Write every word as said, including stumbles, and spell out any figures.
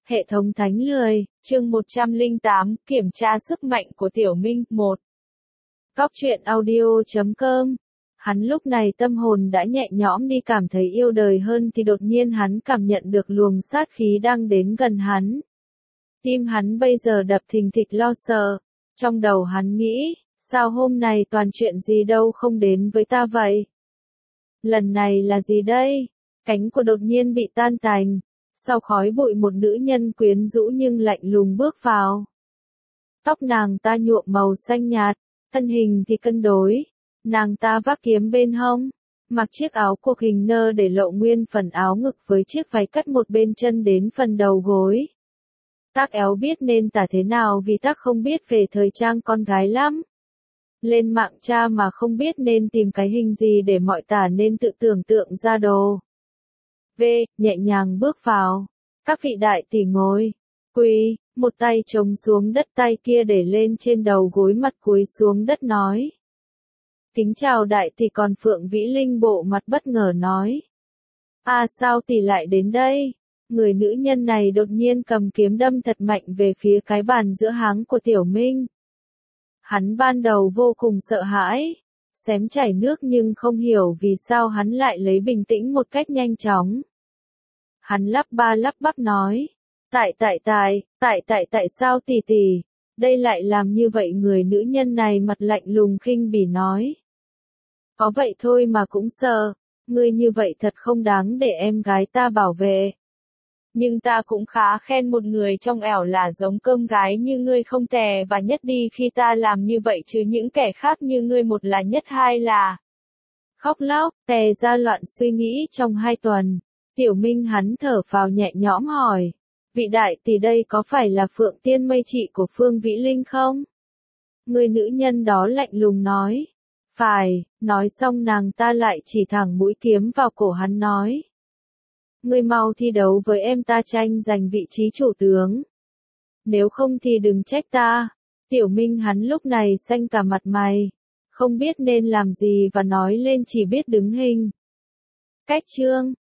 Hệ thống thánh lười, chương một trăm lẻ tám, kiểm tra sức mạnh của Tiểu Minh, một. Góc truyện audio chấm com. Hắn lúc này tâm hồn đã nhẹ nhõm đi, cảm thấy yêu đời hơn thì đột nhiên hắn cảm nhận được luồng sát khí đang đến gần hắn. Tim hắn bây giờ đập thình thịch lo sợ. Trong đầu hắn nghĩ, sao hôm nay toàn chuyện gì đâu không đến với ta vậy? Lần này là gì đây? Cánh của đột nhiên bị tan tành. Sau khói bụi một nữ nhân quyến rũ nhưng lạnh lùng bước vào. Tóc nàng ta nhuộm màu xanh nhạt, thân hình thì cân đối. Nàng ta vác kiếm bên hông, mặc chiếc áo cuộc hình nơ để lộ nguyên phần áo ngực với chiếc váy cắt một bên chân đến phần đầu gối. Tác éo biết nên tả thế nào vì tác không biết về thời trang con gái lắm. Lên mạng tra mà không biết nên tìm cái hình gì để mọi tả nên tự tưởng tượng ra đồ. V, nhẹ nhàng bước vào. Các vị đại tỷ ngồi. Quỳ, một tay chống xuống đất, tay kia để lên trên đầu gối, mặt cúi xuống đất nói. Kính chào đại tỷ. Còn Phượng Vĩ Linh bộ mặt bất ngờ nói. À sao tỷ lại đến đây? Người nữ nhân này đột nhiên cầm kiếm đâm thật mạnh về phía cái bàn giữa háng của Tiểu Minh. Hắn ban đầu vô cùng sợ hãi, xém chảy nước nhưng không hiểu vì sao hắn lại lấy bình tĩnh một cách nhanh chóng. Hắn lắp ba lắp bắp nói, tại tại tại, tại tại tại sao tỷ tỷ, đây lại làm như vậy? Người nữ nhân này mặt lạnh lùng khinh bỉ nói. Có vậy thôi mà cũng sợ, ngươi như vậy thật không đáng để em gái ta bảo vệ. Nhưng ta cũng khá khen một người trong ẻo là giống cơm gái như ngươi không tè và nhất đi khi ta làm như vậy, chứ những kẻ khác như ngươi một là nhất, hai là khóc lóc, tè ra loạn suy nghĩ trong hai tuần. Tiểu Minh hắn thở phào nhẹ nhõm hỏi, vị đại tỷ đây có phải là Phượng Tiên Mây chị của Phương Vĩ Linh không? Người nữ nhân đó lạnh lùng nói, phải. Nói xong nàng ta lại chỉ thẳng mũi kiếm vào cổ hắn nói. Ngươi mau thi đấu với em ta tranh giành vị trí chủ tướng. Nếu không thì đừng trách ta. Tiểu Minh hắn lúc này xanh cả mặt mày. Không biết nên làm gì và nói lên chỉ biết đứng hình. Cách chương.